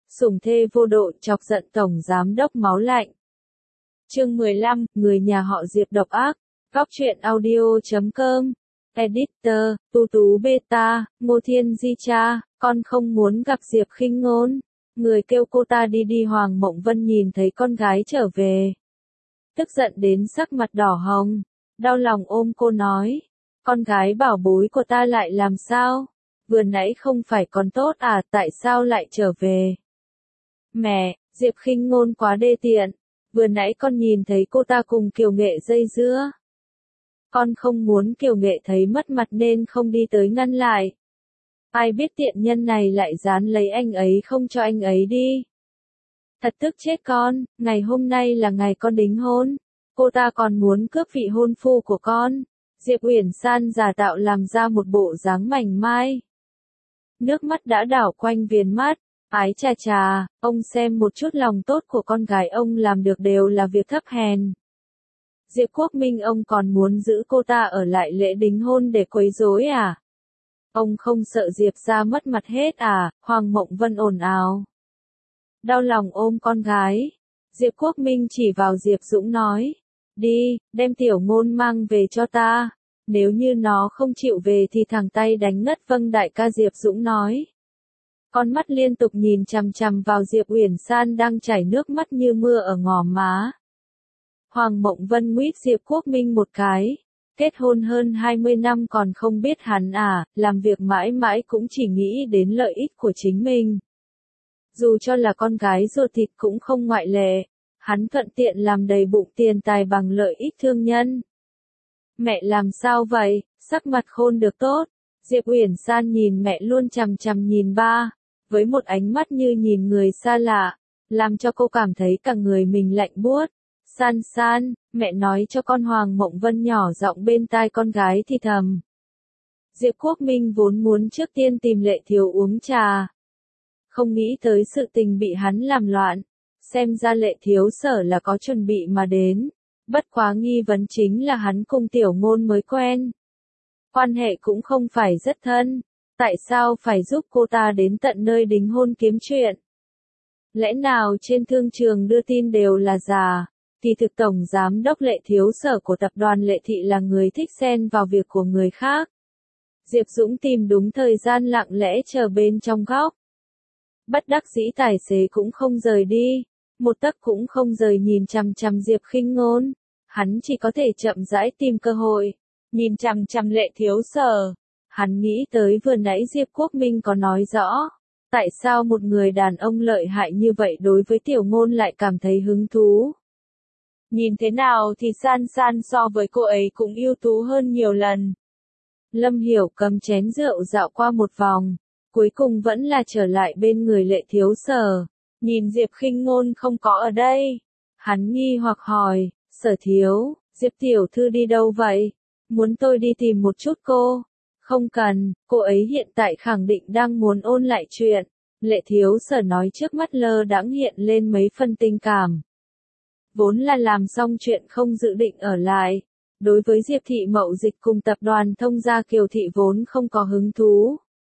Sủng thê vô độ chọc giận tổng giám đốc máu lạnh. Chương 15, người nhà họ Diệp độc ác. Góc truyện audio.com. Editor, Tu Tú Beta, Ngô Thiên Di Cha, con không muốn gặp Diệp Khinh Ngôn. Người kêu cô ta đi đi. Hoàng Mộng Vân nhìn thấy con gái trở về, tức giận đến sắc mặt đỏ hồng, đau lòng ôm cô nói, con gái bảo bối của ta lại làm sao? Vừa nãy không phải còn tốt à, tại sao lại trở về? Mẹ, Diệp Khinh Ngôn quá đê tiện, vừa nãy con nhìn thấy cô ta cùng Kiều Nghệ dây dưa. Con không muốn Kiều Nghệ thấy mất mặt nên không đi tới ngăn lại. Ai biết tiện nhân này lại dán lấy anh ấy không cho anh ấy đi. Thật tức chết con, ngày hôm nay là ngày con đính hôn, cô ta còn muốn cướp vị hôn phu của con. Diệp Uyển San giả tạo làm ra một bộ dáng mảnh mai. Nước mắt đã đảo quanh viền mắt, ái chà chà, ông xem một chút lòng tốt của con gái ông làm được đều là việc thấp hèn. Diệp Quốc Minh ông còn muốn giữ cô ta ở lại lễ đính hôn để quấy rối à? Ông không sợ Diệp ra mất mặt hết à? Hoàng Mộng Vân ồn ào. Đau lòng ôm con gái. Diệp Quốc Minh chỉ vào Diệp Dũng nói, đi, đem Tiểu Ngôn mang về cho ta. Nếu như nó không chịu về thì thẳng tay đánh ngất. Vâng đại ca, Diệp Dũng nói. Con mắt liên tục nhìn chằm chằm vào Diệp Uyển San đang chảy nước mắt như mưa ở ngò má. Hoàng Mộng Vân nguyết Diệp Quốc Minh một cái. Kết hôn hơn 20 năm còn không biết hắn à, làm việc mãi mãi cũng chỉ nghĩ đến lợi ích của chính mình. Dù cho là con gái ruột thịt cũng không ngoại lệ, hắn thuận tiện làm đầy bụng tiền tài bằng lợi ích thương nhân. Mẹ làm sao vậy, sắc mặt khôn được tốt. Diệp Uyển San nhìn mẹ luôn chằm chằm nhìn ba, với một ánh mắt như nhìn người xa lạ, làm cho cô cảm thấy cả người mình lạnh buốt. San San, mẹ nói cho con. Hoàng Mộng Vân nhỏ giọng bên tai con gái thì thầm. Diệp Quốc Minh vốn muốn trước tiên tìm Lệ Thiếu uống trà, không nghĩ tới sự tình bị hắn làm loạn. Xem ra Lệ Thiếu Sở là có chuẩn bị mà đến. Bất quá nghi vấn chính là hắn cùng Tiểu Ngôn mới quen, quan hệ cũng không phải rất thân, tại sao phải giúp cô ta đến tận nơi đính hôn kiếm chuyện? Lẽ nào trên thương trường đưa tin đều là giả? Thì thực tổng giám đốc Lệ Thiếu Sở của tập đoàn Lệ Thị là người thích xen vào việc của người khác. Diệp Dũng tìm đúng thời gian lặng lẽ chờ bên trong góc. Bất đắc dĩ tài xế cũng không rời đi, một tấc cũng không rời nhìn chằm chằm Diệp Khinh Ngôn. Hắn chỉ có thể chậm rãi tìm cơ hội, nhìn chằm chằm Lệ Thiếu Sở. Hắn nghĩ tới vừa nãy Diệp Quốc Minh có nói rõ, tại sao một người đàn ông lợi hại như vậy đối với Tiểu Ngôn lại cảm thấy hứng thú. Nhìn thế nào thì San San so với cô ấy cũng ưu tú hơn nhiều lần. Lâm Hiểu cầm chén rượu dạo qua một vòng, cuối cùng vẫn là trở lại bên người Lệ Thiếu Sở. Nhìn Diệp Khinh Ngôn không có ở đây, hắn nghi hoặc hỏi, Sở thiếu, Diệp tiểu thư đi đâu vậy? Muốn tôi đi tìm một chút cô? Không cần, cô ấy hiện tại khẳng định đang muốn ôn lại chuyện. Lệ Thiếu Sở nói, trước mắt lơ đãng hiện lên mấy phân tình cảm. Vốn là làm xong chuyện không dự định ở lại. Đối với Diệp Thị Mậu Dịch cùng tập đoàn Thông Gia Kiều Thị vốn không có hứng thú.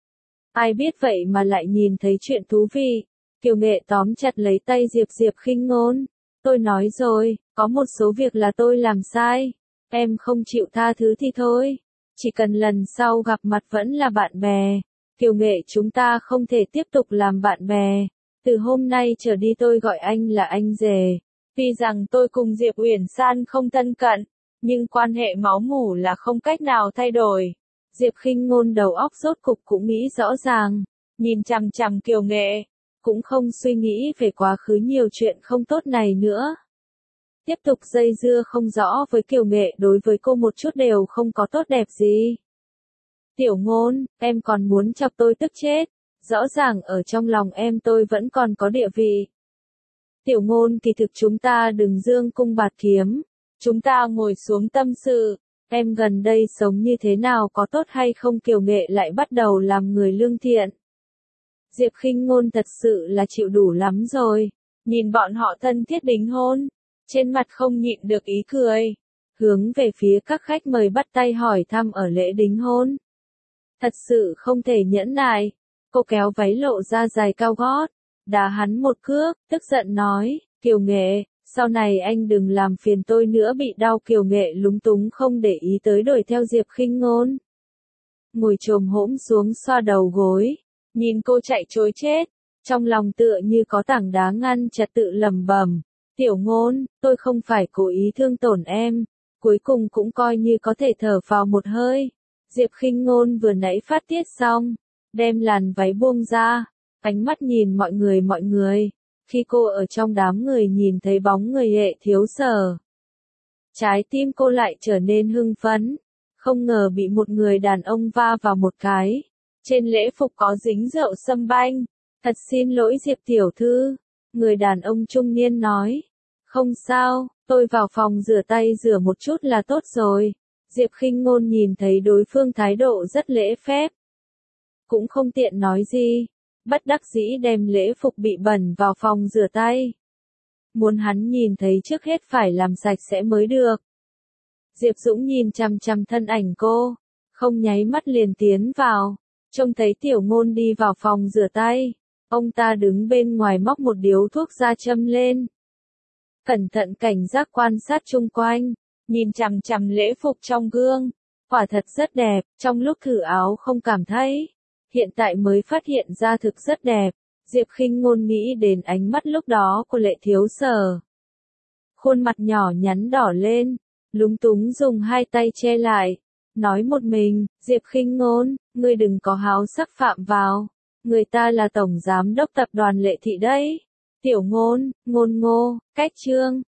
Ai biết vậy mà lại nhìn thấy chuyện thú vị. Kiều Nghệ tóm chặt lấy tay Diệp Khinh Ngôn. Tôi nói rồi, có một số việc là tôi làm sai. Em không chịu tha thứ thì thôi. Chỉ cần lần sau gặp mặt vẫn là bạn bè. Kiều Nghệ, chúng ta không thể tiếp tục làm bạn bè. Từ hôm nay trở đi tôi gọi anh là anh rể. Tuy rằng tôi cùng Diệp Uyển San không thân cận, nhưng quan hệ máu mủ là không cách nào thay đổi. Diệp Khinh Ngôn đầu óc rốt cục cũng nghĩ rõ ràng, nhìn chằm chằm Kiều Nghệ, cũng không suy nghĩ về quá khứ nhiều chuyện không tốt này nữa. Tiếp tục dây dưa không rõ với Kiều Nghệ đối với cô một chút đều không có tốt đẹp gì. Tiểu Ngôn, em còn muốn chọc tôi tức chết, rõ ràng ở trong lòng em tôi vẫn còn có địa vị. Tiểu Ngôn, kỳ thực chúng ta đừng dương cung bạt kiếm, chúng ta ngồi xuống tâm sự, em gần đây sống như thế nào, có tốt hay không? Kiều Nghệ lại bắt đầu làm người lương thiện. Diệp Khinh Ngôn thật sự là chịu đủ lắm rồi, nhìn bọn họ thân thiết đính hôn, trên mặt không nhịn được ý cười, hướng về phía các khách mời bắt tay hỏi thăm ở lễ đính hôn. Thật sự không thể nhẫn nại, cô kéo váy lộ ra dài cao gót, đá hắn một cước, tức giận nói, Kiều Nghệ, sau này anh đừng làm phiền tôi nữa. Bị đau Kiều Nghệ lúng túng không để ý tới đuổi theo Diệp Khinh Ngôn. Ngồi chồm hổm xuống xoa đầu gối, nhìn cô chạy trối chết, trong lòng tựa như có tảng đá ngăn chặt tự lẩm bẩm, Tiểu Ngôn, tôi không phải cố ý thương tổn em. Cuối cùng cũng coi như có thể thở vào một hơi. Diệp Khinh Ngôn vừa nãy phát tiết xong, đem làn váy buông ra, ánh mắt nhìn mọi người. Khi cô ở trong đám người nhìn thấy bóng người Hệ Thiếu Sở, trái tim cô lại trở nên hưng phấn, không ngờ bị một người đàn ông va vào một cái. Trên lễ phục có dính rượu sâm banh. Thật xin lỗi Diệp tiểu thư, người đàn ông trung niên nói. Không sao, tôi vào phòng rửa tay rửa một chút là tốt rồi. Diệp Khinh Ngôn nhìn thấy đối phương thái độ rất lễ phép, cũng không tiện nói gì, bất đắc dĩ đem lễ phục bị bẩn vào phòng rửa tay. Muốn hắn nhìn thấy trước hết phải làm sạch sẽ mới được. Diệp Dũng nhìn chằm chằm thân ảnh cô, không nháy mắt liền tiến vào, trông thấy Tiểu Ngôn đi vào phòng rửa tay. Ông ta đứng bên ngoài móc một điếu thuốc ra châm lên. Cẩn thận cảnh giác quan sát chung quanh, nhìn chằm chằm lễ phục trong gương, quả thật rất đẹp, trong lúc thử áo không cảm thấy, hiện tại mới phát hiện ra thực rất đẹp. Diệp Khinh Ngôn nghĩ đến ánh mắt lúc đó của Lệ Thiếu Sở. Khuôn mặt nhỏ nhắn đỏ lên, lúng túng dùng hai tay che lại, nói một mình, Diệp Khinh Ngôn, ngươi đừng có háo sắc phạm vào, người ta là tổng giám đốc tập đoàn Lệ Thị đấy. Tiểu Ngôn, Ngôn Ngô, cách Trương,